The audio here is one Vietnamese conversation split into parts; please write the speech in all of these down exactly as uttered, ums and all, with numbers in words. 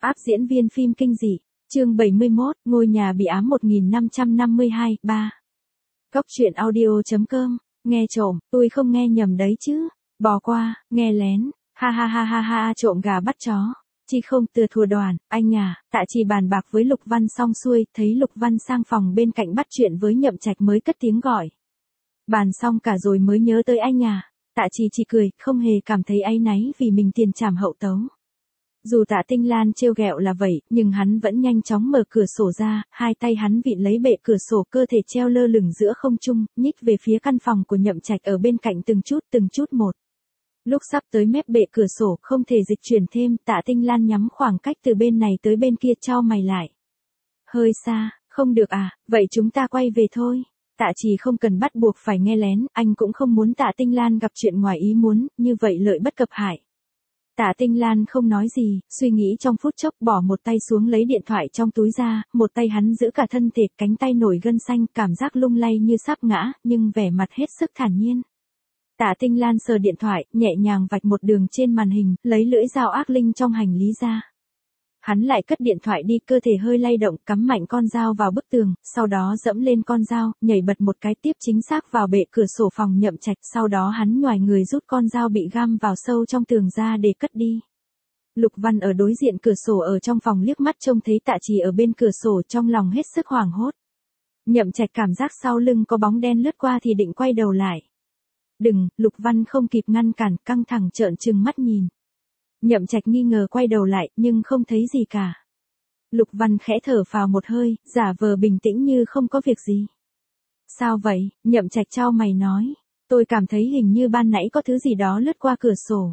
Áp diễn viên phim kinh dị, chương bảy mươi mốt, ngôi nhà bị ám một nghìn năm trăm năm mươi hai, ba. Cốc truyện audio chấm com, nghe trộm, tôi không nghe nhầm đấy chứ, bỏ qua, nghe lén, ha ha ha ha ha trộm gà bắt chó. Chi không từ thùa đoàn, anh à, Tạ Trì bàn bạc với Lục Văn xong xuôi, thấy Lục Văn sang phòng bên cạnh bắt chuyện với Nhậm Trạch mới cất tiếng gọi. Bàn xong cả rồi mới nhớ tới anh à, Tạ Trì chỉ cười, không hề cảm thấy áy náy vì mình tiền trảm hậu tấu. Dù Tạ Tinh Lan trêu ghẹo là vậy, nhưng hắn vẫn nhanh chóng mở cửa sổ ra, hai tay hắn vịn lấy bệ cửa sổ, cơ thể treo lơ lửng giữa không trung, nhích về phía căn phòng của Nhậm Trạch ở bên cạnh từng chút từng chút một. Lúc sắp tới mép bệ cửa sổ không thể dịch chuyển thêm, Tạ Tinh Lan nhắm khoảng cách từ bên này tới bên kia, chau mày lại. Hơi xa, không được à, vậy chúng ta quay về thôi. Tạ Trì không cần bắt buộc phải nghe lén, anh cũng không muốn Tạ Tinh Lan gặp chuyện ngoài ý muốn, như vậy lợi bất cập hại. Tạ Tinh Lan không nói gì, suy nghĩ trong phút chốc, bỏ một tay xuống lấy điện thoại trong túi ra, một tay hắn giữ cả thân thể, cánh tay nổi gân xanh, cảm giác lung lay như sắp ngã, nhưng vẻ mặt hết sức thản nhiên. Tạ Tinh Lan sờ điện thoại, nhẹ nhàng vạch một đường trên màn hình, lấy lưỡi dao ác linh trong hành lý ra. Hắn lại cất điện thoại đi, cơ thể hơi lay động, cắm mạnh con dao vào bức tường, sau đó dẫm lên con dao, nhảy bật một cái tiếp chính xác vào bệ cửa sổ phòng Nhậm Trạch, sau đó hắn nhoài người rút con dao bị găm vào sâu trong tường ra để cất đi. Lục Văn ở đối diện cửa sổ ở trong phòng liếc mắt trông thấy Tạ Trì ở bên cửa sổ, trong lòng hết sức hoảng hốt. Nhậm Trạch cảm giác sau lưng có bóng đen lướt qua thì định quay đầu lại. Đừng, Lục Văn không kịp ngăn cản, căng thẳng trợn trừng mắt nhìn. Nhậm Trạch nghi ngờ quay đầu lại, nhưng không thấy gì cả. Lục Văn khẽ thở phào một hơi, giả vờ bình tĩnh như không có việc gì. Sao vậy? Nhậm Trạch chau mày nói. Tôi cảm thấy hình như ban nãy có thứ gì đó lướt qua cửa sổ.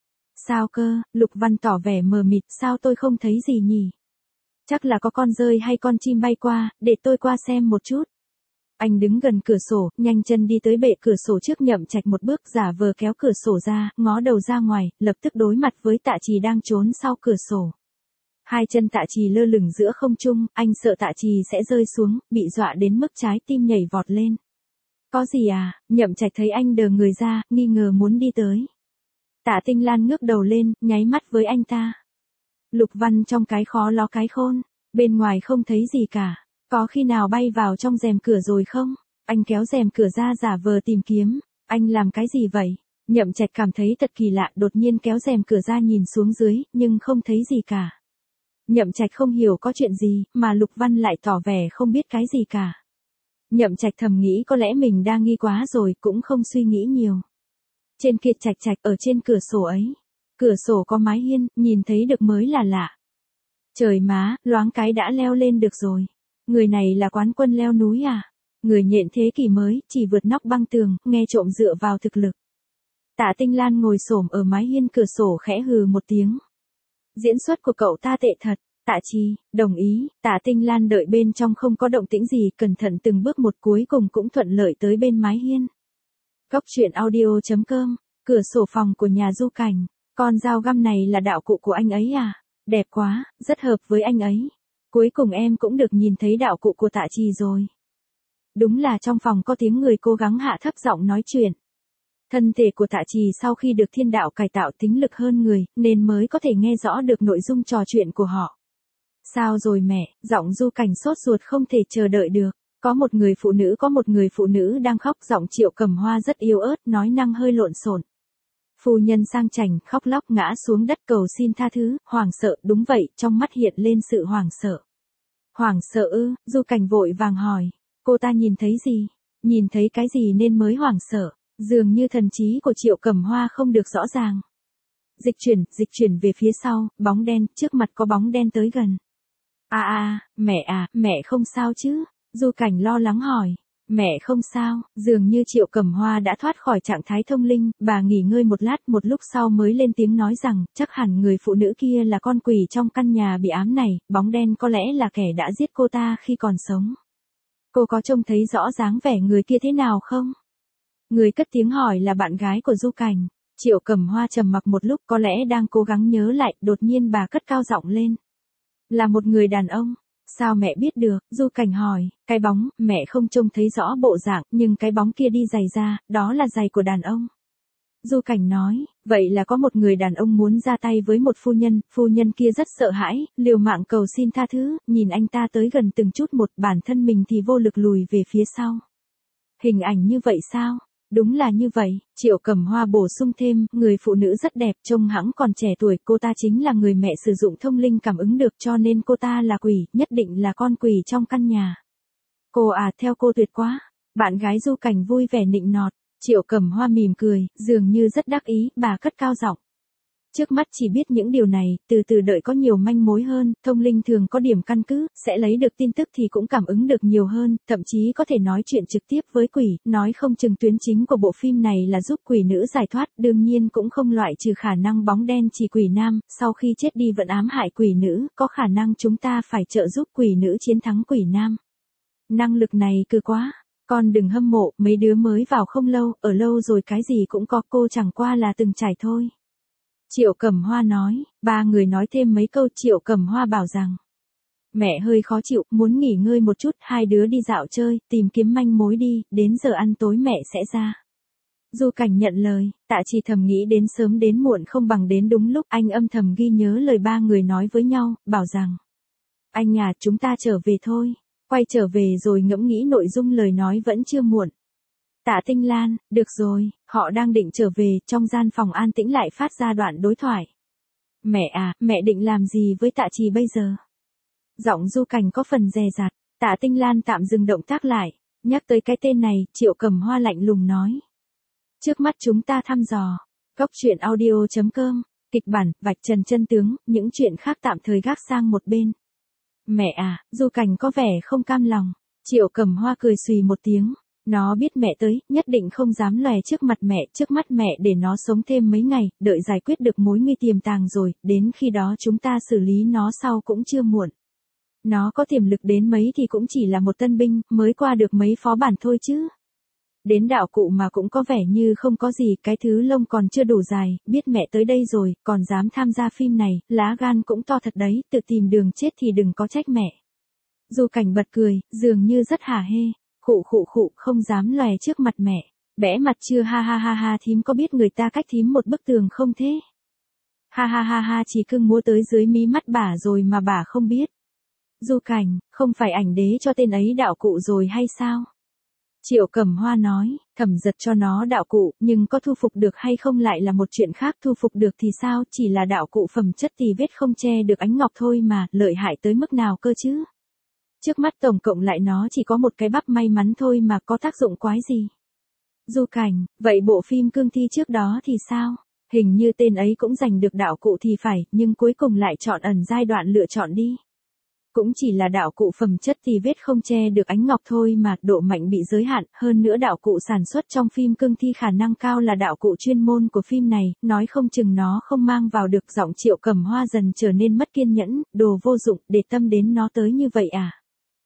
Sao cơ? Lục Văn tỏ vẻ mờ mịt, sao tôi không thấy gì nhỉ? Chắc là có con dơi hay con chim bay qua, để tôi qua xem một chút. Anh đứng gần cửa sổ, nhanh chân đi tới bệ cửa sổ trước Nhậm Trạch một bước, giả vờ kéo cửa sổ ra, ngó đầu ra ngoài, lập tức đối mặt với Tạ Trì đang trốn sau cửa sổ. Hai chân Tạ Trì lơ lửng giữa không trung, anh sợ Tạ Trì sẽ rơi xuống, bị dọa đến mức trái tim nhảy vọt lên. Có gì à? Nhậm Trạch thấy anh đờ người ra, nghi ngờ muốn đi tới. Tạ Tinh Lan ngước đầu lên, nháy mắt với anh ta. Lục Văn trong cái khó ló cái khôn, bên ngoài không thấy gì cả. Có khi nào bay vào trong rèm cửa rồi không? Anh kéo rèm cửa ra giả vờ tìm kiếm. Anh làm cái gì vậy? Nhậm Trạch cảm thấy thật kỳ lạ, đột nhiên kéo rèm cửa ra nhìn xuống dưới, nhưng không thấy gì cả. Nhậm Trạch không hiểu có chuyện gì, mà Lục Văn lại tỏ vẻ không biết cái gì cả. Nhậm Trạch thầm nghĩ có lẽ mình đang nghi quá rồi, cũng không suy nghĩ nhiều. Trên kia Trạch Trạch, ở trên cửa sổ ấy. Cửa sổ có mái hiên, nhìn thấy được mới là lạ. Trời má, loáng cái đã leo lên được rồi. Người này là quán quân leo núi à? Người nhện thế kỷ mới, chỉ vượt nóc băng tường, nghe trộm dựa vào thực lực. Tạ Tinh Lan ngồi xổm ở mái hiên cửa sổ khẽ hừ một tiếng. Diễn xuất của cậu ta tệ thật. Tạ Trì, đồng ý. Tạ Tinh Lan đợi bên trong không có động tĩnh gì, cẩn thận từng bước một, cuối cùng cũng thuận lợi tới bên mái hiên. Cốc truyện audio chấm com, cửa sổ phòng của nhà Du Cảnh. Con dao găm này là đạo cụ của anh ấy à? Đẹp quá, rất hợp với anh ấy. Cuối cùng em cũng được nhìn thấy đạo cụ của Tạ Trì rồi. Đúng là trong phòng có tiếng người cố gắng hạ thấp giọng nói chuyện. Thân thể của Tạ Trì sau khi được thiên đạo cải tạo tính lực hơn người, nên mới có thể nghe rõ được nội dung trò chuyện của họ. Sao rồi mẹ? Giọng Du Cảnh sốt ruột không thể chờ đợi được. Có một người phụ nữ có một người phụ nữ đang khóc, giọng Triệu Cầm Hoa rất yếu ớt, nói năng hơi lộn xộn. Phu nhân sang chảnh, khóc lóc ngã xuống đất cầu xin tha thứ, hoảng sợ, đúng vậy, trong mắt hiện lên sự hoảng sợ. Hoảng sợ ư? Du Cảnh vội vàng hỏi, cô ta nhìn thấy gì? Nhìn thấy cái gì nên mới hoảng sợ? Dường như thần trí của Triệu Cầm Hoa không được rõ ràng. Dịch chuyển, dịch chuyển về phía sau, bóng đen, trước mặt có bóng đen tới gần. À à, mẹ à, mẹ không sao chứ? Du Cảnh lo lắng hỏi. Mẹ không sao, dường như Triệu Cầm Hoa đã thoát khỏi trạng thái thông linh, bà nghỉ ngơi một lát, một lúc sau mới lên tiếng nói rằng, chắc hẳn người phụ nữ kia là con quỷ trong căn nhà bị ám này, bóng đen có lẽ là kẻ đã giết cô ta khi còn sống. Cô có trông thấy rõ dáng vẻ người kia thế nào không? Người cất tiếng hỏi là bạn gái của Du Cảnh. Triệu Cầm Hoa trầm mặc một lúc, có lẽ đang cố gắng nhớ lại, đột nhiên bà cất cao giọng lên. Là một người đàn ông. Sao mẹ biết được? Du Cảnh hỏi. Cái bóng, mẹ không trông thấy rõ bộ dạng, nhưng cái bóng kia đi giày ra, đó là giày của đàn ông. Du Cảnh nói, vậy là có một người đàn ông muốn ra tay với một phu nhân, phu nhân kia rất sợ hãi, liều mạng cầu xin tha thứ, nhìn anh ta tới gần từng chút một, bản thân mình thì vô lực lùi về phía sau. Hình ảnh như vậy sao? Đúng là như vậy, Triệu Cẩm Hoa bổ sung thêm, người phụ nữ rất đẹp, trông hẵng còn trẻ tuổi, cô ta chính là người mẹ sử dụng thông linh cảm ứng được, cho nên cô ta là quỷ, nhất định là con quỷ trong căn nhà. Cô à, theo cô tuyệt quá. Bạn gái Du Cảnh vui vẻ nịnh nọt. Triệu Cẩm Hoa mỉm cười, dường như rất đắc ý, bà cất cao giọng. Trước mắt chỉ biết những điều này, từ từ đợi có nhiều manh mối hơn, thông linh thường có điểm căn cứ, sẽ lấy được tin tức thì cũng cảm ứng được nhiều hơn, thậm chí có thể nói chuyện trực tiếp với quỷ, nói không chừng tuyến chính của bộ phim này là giúp quỷ nữ giải thoát, đương nhiên cũng không loại trừ khả năng bóng đen chỉ quỷ nam, sau khi chết đi vẫn ám hại quỷ nữ, có khả năng chúng ta phải trợ giúp quỷ nữ chiến thắng quỷ nam. Năng lực này cứ quá. Con đừng hâm mộ, mấy đứa mới vào không lâu, ở lâu rồi cái gì cũng có, cô chẳng qua là từng trải thôi. Triệu Cẩm Hoa nói, ba người nói thêm mấy câu. Triệu Cẩm Hoa bảo rằng, mẹ hơi khó chịu, muốn nghỉ ngơi một chút, hai đứa đi dạo chơi, tìm kiếm manh mối đi, đến giờ ăn tối mẹ sẽ ra. Du Cảnh nhận lời, Tạ Chỉ thầm nghĩ đến sớm đến muộn không bằng đến đúng lúc, anh âm thầm ghi nhớ lời ba người nói với nhau, bảo rằng, anh à, chúng ta trở về thôi. Quay trở về rồi ngẫm nghĩ nội dung lời nói vẫn chưa muộn. Tạ Tinh Lan, được rồi, họ đang định trở về, trong gian phòng an tĩnh lại phát ra đoạn đối thoại. Mẹ à, mẹ định làm gì với Tạ Trì bây giờ? Giọng Du Cảnh có phần dè dặt, Tạ Tinh Lan tạm dừng động tác lại, nhắc tới cái tên này, Triệu Cẩm Hoa lạnh lùng nói. Trước mắt chúng ta thăm dò, góc truyện audio chấm com, kịch bản, vạch trần chân tướng, những chuyện khác tạm thời gác sang một bên. Mẹ à, Du Cảnh có vẻ không cam lòng. Triệu Cẩm Hoa cười xùy một tiếng. Nó biết mẹ tới, nhất định không dám lòe trước mặt mẹ, trước mắt mẹ để nó sống thêm mấy ngày, đợi giải quyết được mối nguy tiềm tàng rồi, đến khi đó chúng ta xử lý nó sau cũng chưa muộn. Nó có tiềm lực đến mấy thì cũng chỉ là một tân binh, mới qua được mấy phó bản thôi chứ. Đến đạo cụ mà cũng có vẻ như không có gì, cái thứ lông còn chưa đủ dài, biết mẹ tới đây rồi, còn dám tham gia phim này, lá gan cũng to thật đấy, tự tìm đường chết thì đừng có trách mẹ. Du Cảnh bật cười, dường như rất hả hê, khụ khụ khụ, không dám lòe trước mặt mẹ, bẽ mặt chưa, ha ha ha ha, thím có biết người ta cách thím một bức tường không thế? Ha ha ha ha, chỉ cưng múa tới dưới mí mắt bà rồi mà bà không biết. Du Cảnh, không phải ảnh đế cho tên ấy đạo cụ rồi hay sao? Triệu Cẩm Hoa nói, thẩm giật cho nó đạo cụ, nhưng có thu phục được hay không lại là một chuyện khác, thu phục được thì sao, chỉ là đạo cụ phẩm chất thì vết không che được ánh ngọc thôi mà, lợi hại tới mức nào cơ chứ. Trước mắt tổng cộng lại nó chỉ có một cái bắp may mắn thôi mà có tác dụng quái gì. Du Cảnh, vậy bộ phim cương thi trước đó thì sao? Hình như tên ấy cũng giành được đạo cụ thì phải, nhưng cuối cùng lại chọn ẩn giai đoạn lựa chọn đi. Cũng chỉ là đạo cụ phẩm chất thì vết không che được ánh ngọc thôi mà, độ mạnh bị giới hạn, hơn nữa đạo cụ sản xuất trong phim cương thi khả năng cao là đạo cụ chuyên môn của phim này, nói không chừng nó không mang vào được. Giọng Triệu Cẩm Hoa dần trở nên mất kiên nhẫn, đồ vô dụng, để tâm đến nó tới như vậy à?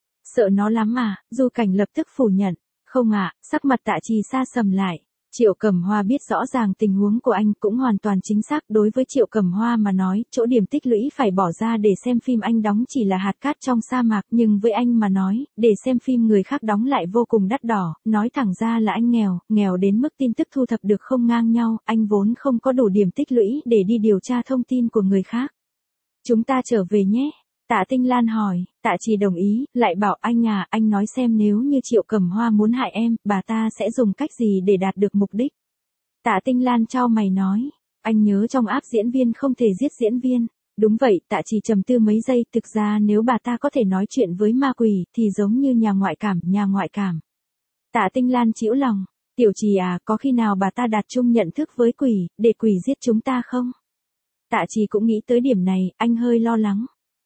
Sợ nó lắm à? Du Cảnh lập tức phủ nhận, không ạ, à, sắc mặt Tạ Trì sa sầm lại. Triệu Cẩm Hoa biết rõ ràng tình huống của anh, cũng hoàn toàn chính xác. Đối với Triệu Cẩm Hoa mà nói, chỗ điểm tích lũy phải bỏ ra để xem phim anh đóng chỉ là hạt cát trong sa mạc, nhưng với anh mà nói, để xem phim người khác đóng lại vô cùng đắt đỏ, nói thẳng ra là anh nghèo, nghèo đến mức tin tức thu thập được không ngang nhau, anh vốn không có đủ điểm tích lũy để đi điều tra thông tin của người khác. Chúng ta trở về nhé. Tạ Tinh Lan hỏi, Tạ Trì đồng ý, lại bảo anh à, anh nói xem nếu như Triệu Cẩm Hoa muốn hại em, bà ta sẽ dùng cách gì để đạt được mục đích. Tạ Tinh Lan chau mày nói, anh nhớ trong áp diễn viên không thể giết diễn viên. Đúng vậy, Tạ Trì trầm tư mấy giây, thực ra nếu bà ta có thể nói chuyện với ma quỷ, thì giống như nhà ngoại cảm, nhà ngoại cảm. Tạ Tinh Lan chĩu lòng, Tiểu Trì à, có khi nào bà ta đạt chung nhận thức với quỷ, để quỷ giết chúng ta không? Tạ Trì cũng nghĩ tới điểm này, anh hơi lo lắng.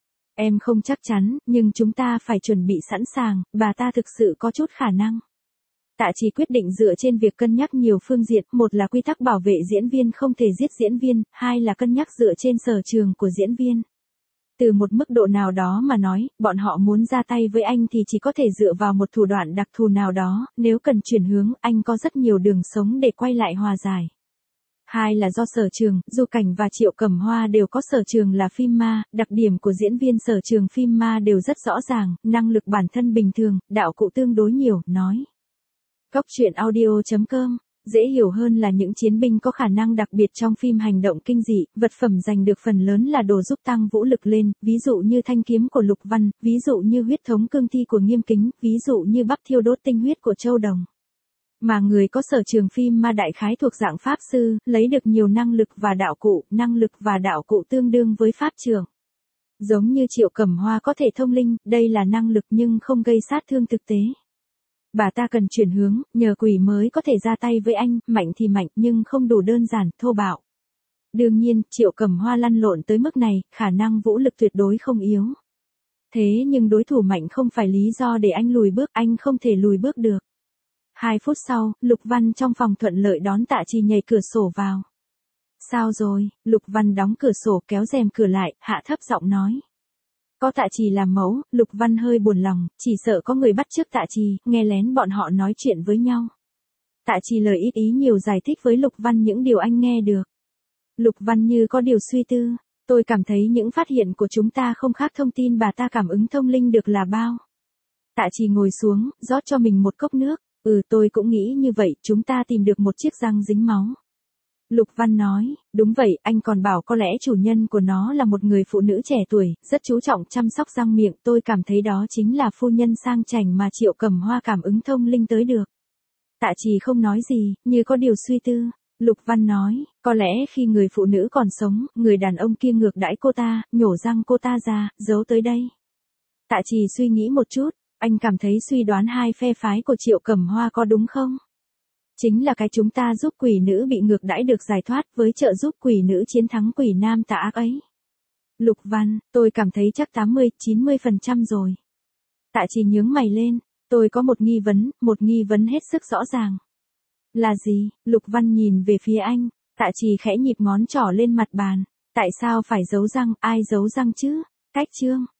Em không chắc chắn, nhưng chúng ta phải chuẩn bị sẵn sàng, bà ta thực sự có chút khả năng. Tạ Trì quyết định dựa trên việc cân nhắc nhiều phương diện, một là quy tắc bảo vệ diễn viên không thể giết diễn viên, hai là cân nhắc dựa trên sở trường của diễn viên. Từ một mức độ nào đó mà nói, bọn họ muốn ra tay với anh thì chỉ có thể dựa vào một thủ đoạn đặc thù nào đó, nếu cần chuyển hướng, anh có rất nhiều đường sống để quay lại hòa giải. Hai là do sở trường, Du Cảnh và Triệu Cẩm Hoa đều có sở trường là phim ma, đặc điểm của diễn viên sở trường phim ma đều rất rõ ràng, năng lực bản thân bình thường, đạo cụ tương đối nhiều, nói. Góc truyện audio chấm com Dễ hiểu hơn là những chiến binh có khả năng đặc biệt trong phim hành động kinh dị, vật phẩm giành được phần lớn là đồ giúp tăng vũ lực lên, ví dụ như thanh kiếm của Lục Văn, ví dụ như huyết thống cương thi của Nghiêm Kính, ví dụ như bắp thiêu đốt tinh huyết của Châu Đồng. Mà người có sở trường phim ma đại khái thuộc dạng pháp sư, lấy được nhiều năng lực và đạo cụ, năng lực và đạo cụ tương đương với pháp trưởng. Giống như Triệu Cẩm Hoa có thể thông linh, đây là năng lực nhưng không gây sát thương thực tế. Bà ta cần chuyển hướng, nhờ quỷ mới có thể ra tay với anh, mạnh thì mạnh nhưng không đủ đơn giản, thô bạo. Đương nhiên, Triệu Cẩm Hoa lăn lộn tới mức này, khả năng vũ lực tuyệt đối không yếu. Thế nhưng đối thủ mạnh không phải lý do để anh lùi bước, anh không thể lùi bước được. Hai phút sau, Lục Văn trong phòng thuận lợi đón Tạ Trì nhảy cửa sổ vào. Sao rồi? Lục Văn đóng cửa sổ kéo rèm cửa lại, hạ thấp giọng nói. Có Tạ Trì làm mẫu, Lục Văn hơi buồn lòng, chỉ sợ có người bắt chước Tạ Trì, nghe lén bọn họ nói chuyện với nhau. Tạ Trì lời ít ý nhiều giải thích với Lục Văn những điều anh nghe được. Lục Văn như có điều suy tư, tôi cảm thấy những phát hiện của chúng ta không khác thông tin bà ta cảm ứng thông linh được là bao. Tạ Trì ngồi xuống, rót cho mình một cốc nước, ừ tôi cũng nghĩ như vậy, chúng ta tìm được một chiếc răng dính máu. Lục Văn nói, đúng vậy, anh còn bảo có lẽ chủ nhân của nó là một người phụ nữ trẻ tuổi, rất chú trọng chăm sóc răng miệng, tôi cảm thấy đó chính là phu nhân sang chảnh mà Triệu Cẩm Hoa cảm ứng thông linh tới được. Tạ Trì không nói gì, như có điều suy tư. Lục Văn nói, có lẽ khi người phụ nữ còn sống, người đàn ông kia ngược đãi cô ta, nhổ răng cô ta ra, giấu tới đây. Tạ Trì suy nghĩ một chút, anh cảm thấy suy đoán hai phe phái của Triệu Cẩm Hoa có đúng không? Chính là cái chúng ta giúp quỷ nữ bị ngược đãi được giải thoát với trợ giúp quỷ nữ chiến thắng quỷ nam tà ác ấy. Lục Văn, tôi cảm thấy chắc tám mươi, chín mươi phần trăm rồi. Tạ Trì nhướng mày lên, tôi có một nghi vấn, một nghi vấn hết sức rõ ràng. Là gì? Lục Văn nhìn về phía anh, Tạ Trì khẽ nhịp ngón trỏ lên mặt bàn. Tại sao phải giấu răng, ai giấu răng chứ? Cách chương.